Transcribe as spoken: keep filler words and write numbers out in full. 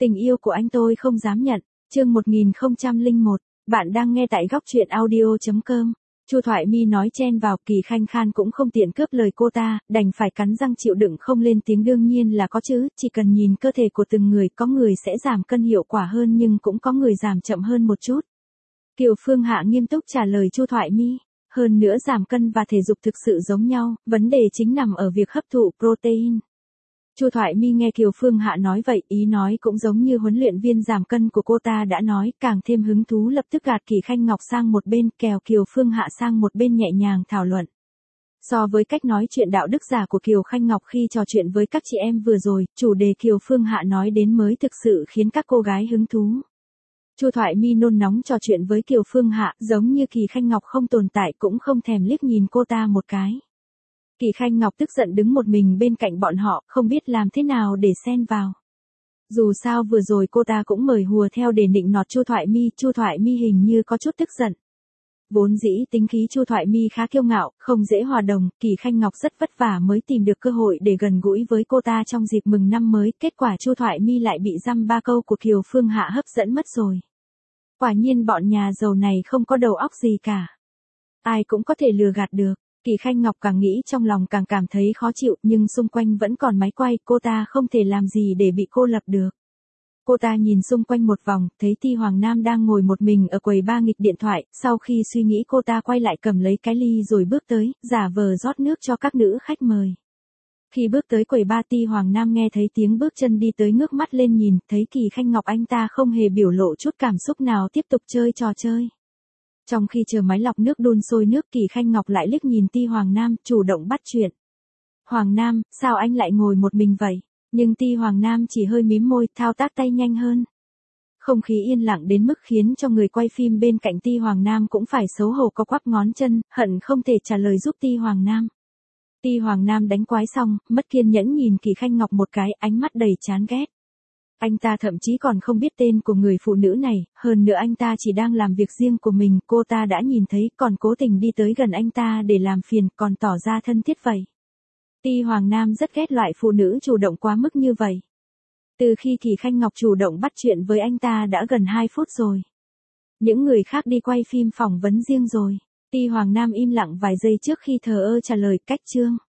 Tình yêu của anh tôi không dám nhận. Chương một nghìn không trăm lẻ một. Bạn đang nghe tại góc truyện audio chấm com. Chu Thoại Mi nói chen vào, Kỳ Khanh Khan cũng không tiện cướp lời cô ta, đành phải cắn răng chịu đựng không lên tiếng. Đương nhiên là có chứ, chỉ cần nhìn cơ thể của từng người, có người sẽ giảm cân hiệu quả hơn nhưng cũng có người giảm chậm hơn một chút. Kiều Phương Hạ nghiêm túc trả lời Chu Thoại Mi. Hơn nữa giảm cân và thể dục thực sự giống nhau, vấn đề chính nằm ở việc hấp thụ protein. Chu Thoại Mi nghe Kiều Phương Hạ nói vậy, ý nói cũng giống như huấn luyện viên giảm cân của cô ta đã nói, càng thêm hứng thú lập tức gạt Kỳ Khanh Ngọc sang một bên, kèo Kiều Phương Hạ sang một bên nhẹ nhàng thảo luận. So với cách nói chuyện đạo đức giả của Kiều Khanh Ngọc khi trò chuyện với các chị em vừa rồi, chủ đề Kiều Phương Hạ nói đến mới thực sự khiến các cô gái hứng thú. Chu Thoại Mi nôn nóng trò chuyện với Kiều Phương Hạ, giống như Kỳ Khanh Ngọc không tồn tại, cũng không thèm liếc nhìn cô ta một cái. Kỳ Khanh Ngọc tức giận đứng một mình bên cạnh bọn họ, không biết làm thế nào để xen vào. Dù sao vừa rồi cô ta cũng mời hùa theo để nịnh nọt Chu Thoại Mi, Chu Thoại Mi hình như có chút tức giận. Vốn dĩ tính khí Chu Thoại Mi khá kiêu ngạo, không dễ hòa đồng, Kỳ Khanh Ngọc rất vất vả mới tìm được cơ hội để gần gũi với cô ta trong dịp mừng năm mới, kết quả Chu Thoại Mi lại bị dăm ba câu của Kiều Phương Hạ hấp dẫn mất rồi. Quả nhiên bọn nhà giàu này không có đầu óc gì cả. Ai cũng có thể lừa gạt được. Kỳ Khanh Ngọc càng nghĩ trong lòng càng cảm thấy khó chịu, nhưng xung quanh vẫn còn máy quay, cô ta không thể làm gì để bị cô lập được. Cô ta nhìn xung quanh một vòng, thấy Ti Hoàng Nam đang ngồi một mình ở quầy ba nghịch điện thoại, sau khi suy nghĩ cô ta quay lại cầm lấy cái ly rồi bước tới, giả vờ rót nước cho các nữ khách mời. Khi bước tới quầy ba, Ti Hoàng Nam nghe thấy tiếng bước chân đi tới, ngước mắt lên nhìn, thấy Kỳ Khanh Ngọc anh ta không hề biểu lộ chút cảm xúc nào, tiếp tục chơi trò chơi. Trong khi chờ máy lọc nước đun sôi nước, Kỳ Khanh Ngọc lại liếc nhìn Ti Hoàng Nam, chủ động bắt chuyện. Hoàng Nam, sao anh lại ngồi một mình vậy? Nhưng Ti Hoàng Nam chỉ hơi mím môi, thao tác tay nhanh hơn. Không khí yên lặng đến mức khiến cho người quay phim bên cạnh Ti Hoàng Nam cũng phải xấu hổ co quắp ngón chân, hận không thể trả lời giúp Ti Hoàng Nam. Ti Hoàng Nam đánh quái xong, mất kiên nhẫn nhìn Kỳ Khanh Ngọc một cái, ánh mắt đầy chán ghét. Anh ta thậm chí còn không biết tên của người phụ nữ này, hơn nữa anh ta chỉ đang làm việc riêng của mình, cô ta đã nhìn thấy, còn cố tình đi tới gần anh ta để làm phiền, còn tỏ ra thân thiết vậy. Ti Hoàng Nam rất ghét loại phụ nữ chủ động quá mức như vậy. Từ khi Kỳ Khanh Ngọc chủ động bắt chuyện với anh ta đã gần hai phút rồi. Những người khác đi quay phim phỏng vấn riêng rồi. Ti Hoàng Nam im lặng vài giây trước khi thờ ơ trả lời, cách chương.